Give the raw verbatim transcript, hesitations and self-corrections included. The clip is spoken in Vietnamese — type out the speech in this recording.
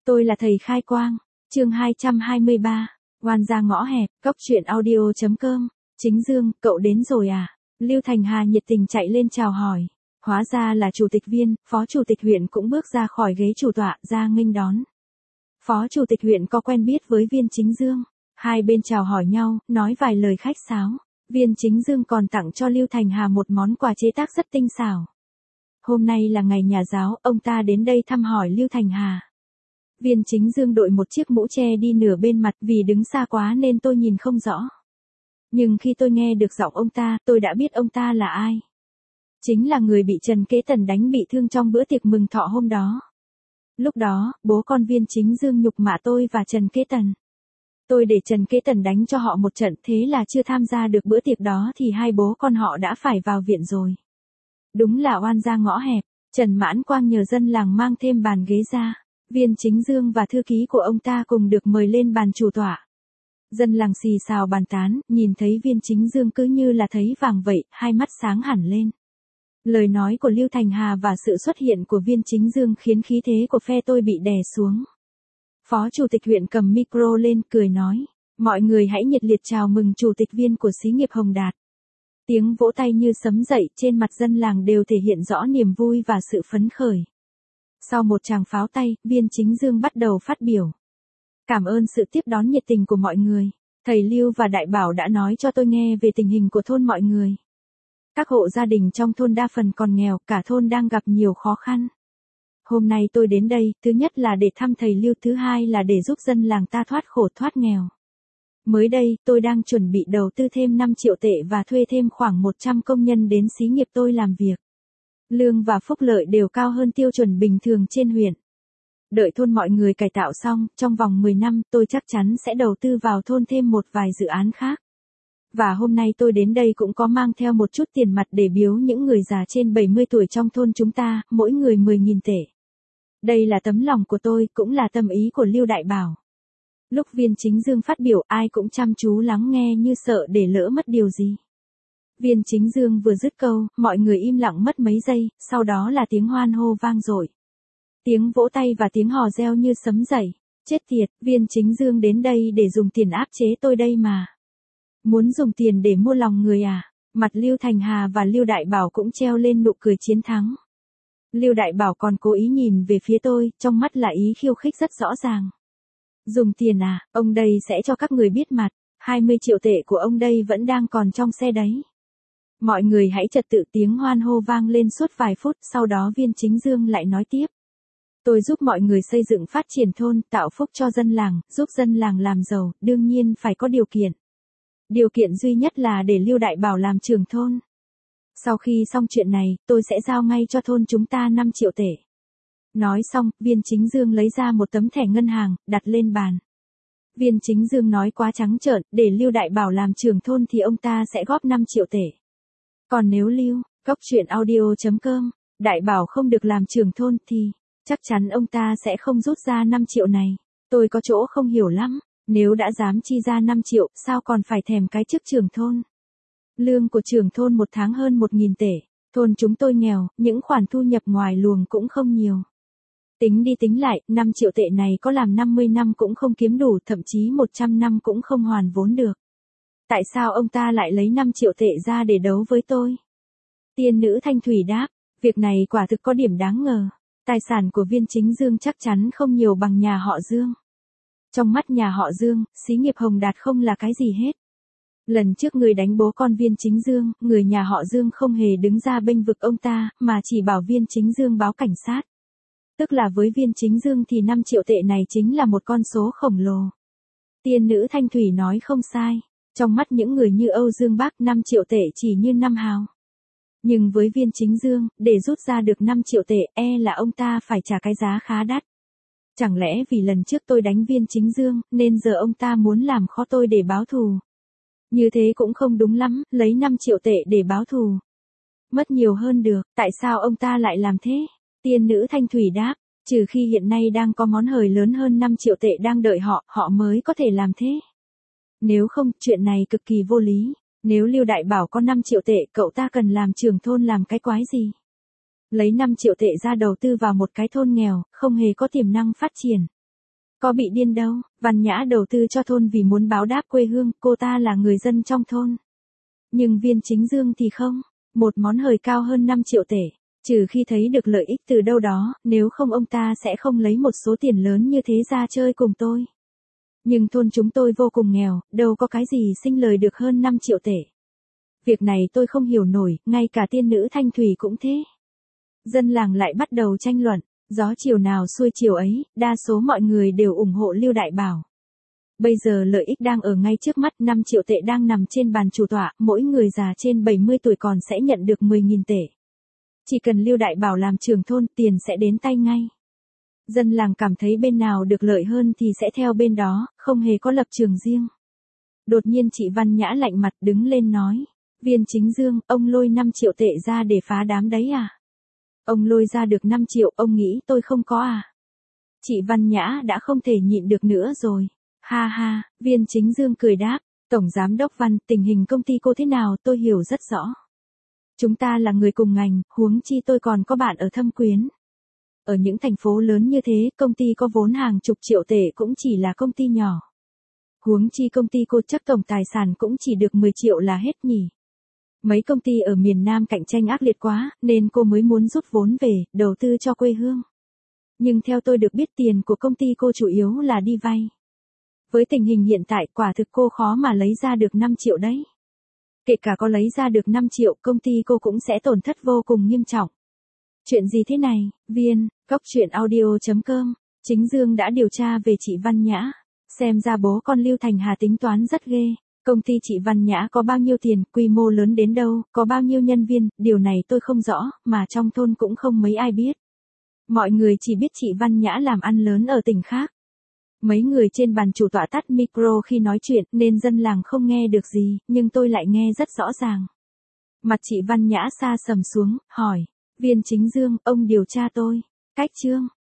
Tôi là thầy khai quang. Chương hai trăm hai mươi ba. Oan ra ngõ hẹp. Cóc truyện audio chấm com. Chính Dương, cậu đến rồi à? Lưu Thành Hà nhiệt tình chạy lên chào hỏi. Hóa ra là chủ tịch Viên, phó chủ tịch huyện cũng bước ra khỏi ghế chủ tọa ra nghênh đón. Phó chủ tịch huyện có quen biết với Viên Chính Dương. Hai bên chào hỏi nhau, nói vài lời khách sáo. Viên Chính Dương còn tặng cho Lưu Thành Hà một món quà chế tác rất tinh xảo. Hôm nay là ngày nhà giáo, ông ta đến đây thăm hỏi Lưu Thành Hà. Viên Chính Dương đội một chiếc mũ che đi nửa bên mặt vì đứng xa quá nên tôi nhìn không rõ. Nhưng khi tôi nghe được giọng ông ta, tôi đã biết ông ta là ai. Chính là người bị Trần Kế Tần đánh bị thương trong bữa tiệc mừng thọ hôm đó. Lúc đó, bố con Viên Chính Dương nhục mạ tôi và Trần Kế Tần. Tôi để Trần Kế Tần đánh cho họ một trận, thế là chưa tham gia được bữa tiệc đó thì hai bố con họ đã phải vào viện rồi. Đúng là oan ra ngõ hẹp. Trần Mãn Quang nhờ dân làng mang thêm bàn ghế ra. Viên Chính Dương và thư ký của ông ta cùng được mời lên bàn chủ tọa. Dân làng xì xào bàn tán, nhìn thấy Viên Chính Dương cứ như là thấy vàng vậy, hai mắt sáng hẳn lên. Lời nói của Lưu Thành Hà và sự xuất hiện của Viên Chính Dương khiến khí thế của phe tôi bị đè xuống. Phó chủ tịch huyện cầm micro lên cười nói, mọi người hãy nhiệt liệt chào mừng chủ tịch Viên của xí nghiệp Hồng Đạt. Tiếng vỗ tay như sấm dậy, trên mặt dân làng đều thể hiện rõ niềm vui và sự phấn khởi. Sau một tràng pháo tay, Viên Chính Dương bắt đầu phát biểu. Cảm ơn sự tiếp đón nhiệt tình của mọi người. Thầy Lưu và Đại Bảo đã nói cho tôi nghe về tình hình của thôn mọi người. Các hộ gia đình trong thôn đa phần còn nghèo, cả thôn đang gặp nhiều khó khăn. Hôm nay tôi đến đây, thứ nhất là để thăm thầy Lưu, thứ hai là để giúp dân làng ta thoát khổ thoát nghèo. Mới đây, tôi đang chuẩn bị đầu tư thêm năm triệu tệ và thuê thêm khoảng một trăm công nhân đến xí nghiệp tôi làm việc. Lương và phúc lợi đều cao hơn tiêu chuẩn bình thường trên huyện. Đợi thôn mọi người cải tạo xong, trong vòng mười năm, tôi chắc chắn sẽ đầu tư vào thôn thêm một vài dự án khác. Và hôm nay tôi đến đây cũng có mang theo một chút tiền mặt để biếu những người già trên bảy mươi tuổi trong thôn chúng ta, mỗi người mười nghìn tệ. Đây là tấm lòng của tôi, cũng là tâm ý của Lưu Đại Bảo. Lúc Viên Chính Dương phát biểu, ai cũng chăm chú lắng nghe như sợ để lỡ mất điều gì. Viên Chính Dương vừa dứt câu, mọi người im lặng mất mấy giây, sau đó là tiếng hoan hô vang dội. Tiếng vỗ tay và tiếng hò reo như sấm dậy. Chết tiệt, Viên Chính Dương đến đây để dùng tiền áp chế tôi đây mà. Muốn dùng tiền để mua lòng người à? Mặt Lưu Thành Hà và Lưu Đại Bảo cũng treo lên nụ cười chiến thắng. Lưu Đại Bảo còn cố ý nhìn về phía tôi, trong mắt là ý khiêu khích rất rõ ràng. Dùng tiền à, ông đây sẽ cho các người biết mặt, hai mươi triệu tệ của ông đây vẫn đang còn trong xe đấy. Mọi người hãy trật tự, tiếng hoan hô vang lên suốt vài phút, sau đó Viên Chính Dương lại nói tiếp. Tôi giúp mọi người xây dựng phát triển thôn, tạo phúc cho dân làng, giúp dân làng làm giàu, đương nhiên phải có điều kiện. Điều kiện duy nhất là để Lưu Đại Bảo làm trưởng thôn. Sau khi xong chuyện này, tôi sẽ giao ngay cho thôn chúng ta năm triệu tệ. Nói xong, Viên Chính Dương lấy ra một tấm thẻ ngân hàng, đặt lên bàn. Viên Chính Dương nói quá trắng trợn, để Lưu Đại Bảo làm trưởng thôn thì ông ta sẽ góp năm triệu tệ. Còn nếu Lưu, cóc truyện audio chấm com, Đại Bảo không được làm trưởng thôn thì, chắc chắn ông ta sẽ không rút ra năm triệu này. Tôi có chỗ không hiểu lắm, nếu đã dám chi ra năm triệu, sao còn phải thèm cái chức trưởng thôn. Lương của trưởng thôn một tháng hơn một nghìn tệ, thôn chúng tôi nghèo, những khoản thu nhập ngoài luồng cũng không nhiều. Tính đi tính lại, năm triệu tệ này có làm năm mươi năm cũng không kiếm đủ, thậm chí một trăm năm cũng không hoàn vốn được. Tại sao ông ta lại lấy năm triệu tệ ra để đấu với tôi? Tiên nữ Thanh Thủy đáp, việc này quả thực có điểm đáng ngờ. Tài sản của Viên Chính Dương chắc chắn không nhiều bằng nhà họ Dương. Trong mắt nhà họ Dương, xí nghiệp Hồng Đạt không là cái gì hết. Lần trước người đánh bố con Viên Chính Dương, người nhà họ Dương không hề đứng ra bênh vực ông ta, mà chỉ bảo Viên Chính Dương báo cảnh sát. Tức là với Viên Chính Dương thì năm triệu tệ này chính là một con số khổng lồ. Tiên nữ Thanh Thủy nói không sai. Trong mắt những người như Âu Dương Bác, năm triệu tệ chỉ như năm hào. Nhưng với Viên Chính Dương, để rút ra được năm triệu tệ, e là ông ta phải trả cái giá khá đắt. Chẳng lẽ vì lần trước tôi đánh Viên Chính Dương, nên giờ ông ta muốn làm khó tôi để báo thù? Như thế cũng không đúng lắm, lấy năm triệu tệ để báo thù. Mất nhiều hơn được, tại sao ông ta lại làm thế? Tiên nữ Thanh Thủy đáp, trừ khi hiện nay đang có món hời lớn hơn năm triệu tệ đang đợi họ, họ mới có thể làm thế. Nếu không, chuyện này cực kỳ vô lý. Nếu Lưu Đại Bảo có năm triệu tệ, cậu ta cần làm trưởng thôn làm cái quái gì? Lấy năm triệu tệ ra đầu tư vào một cái thôn nghèo, không hề có tiềm năng phát triển. Có bị điên đâu, Văn Nhã đầu tư cho thôn vì muốn báo đáp quê hương, cô ta là người dân trong thôn. Nhưng Viên Chính Dương thì không, một món hời cao hơn năm triệu tệ, trừ khi thấy được lợi ích từ đâu đó, nếu không ông ta sẽ không lấy một số tiền lớn như thế ra chơi cùng tôi. Nhưng thôn chúng tôi vô cùng nghèo, đâu có cái gì sinh lời được hơn năm triệu tệ. Việc này tôi không hiểu nổi, ngay cả tiên nữ Thanh Thủy cũng thế. Dân làng lại bắt đầu tranh luận, gió chiều nào xuôi chiều ấy, đa số mọi người đều ủng hộ Lưu Đại Bảo. Bây giờ lợi ích đang ở ngay trước mắt, năm triệu tệ đang nằm trên bàn chủ tọa, mỗi người già trên bảy mươi tuổi còn sẽ nhận được mười nghìn tệ. Chỉ cần Lưu Đại Bảo làm trưởng thôn, tiền sẽ đến tay ngay. Dân làng cảm thấy bên nào được lợi hơn thì sẽ theo bên đó, không hề có lập trường riêng. Đột nhiên chị Văn Nhã lạnh mặt đứng lên nói, Viên Chính Dương, ông lôi năm triệu tệ ra để phá đám đấy à? Ông lôi ra được năm triệu, ông nghĩ tôi không có à? Chị Văn Nhã đã không thể nhịn được nữa rồi. Ha ha, Viên Chính Dương cười đáp, Tổng Giám đốc Văn, tình hình công ty cô thế nào tôi hiểu rất rõ. Chúng ta là người cùng ngành, huống chi tôi còn có bạn ở Thâm Quyến. Ở những thành phố lớn như thế, công ty có vốn hàng chục triệu tệ cũng chỉ là công ty nhỏ. Huống chi công ty cô chắc tổng tài sản cũng chỉ được mười triệu là hết nhỉ. Mấy công ty ở miền Nam cạnh tranh ác liệt quá, nên cô mới muốn rút vốn về, đầu tư cho quê hương. Nhưng theo tôi được biết tiền của công ty cô chủ yếu là đi vay. Với tình hình hiện tại quả thực cô khó mà lấy ra được năm triệu đấy. Kể cả có lấy ra được năm triệu, công ty cô cũng sẽ tổn thất vô cùng nghiêm trọng. Chuyện gì thế này, Viên, Cóc Truyện Audio chấm com, Chính Dương đã điều tra về chị Văn Nhã. Xem ra bố con Lưu Thành Hà tính toán rất ghê. Công ty chị Văn Nhã có bao nhiêu tiền, quy mô lớn đến đâu, có bao nhiêu nhân viên, điều này tôi không rõ, mà trong thôn cũng không mấy ai biết. Mọi người chỉ biết chị Văn Nhã làm ăn lớn ở tỉnh khác. Mấy người trên bàn chủ tọa tắt micro khi nói chuyện nên dân làng không nghe được gì, nhưng tôi lại nghe rất rõ ràng. Mặt chị Văn Nhã xa sầm xuống, hỏi, Viên Chính Dương, ông điều tra tôi. Cách chương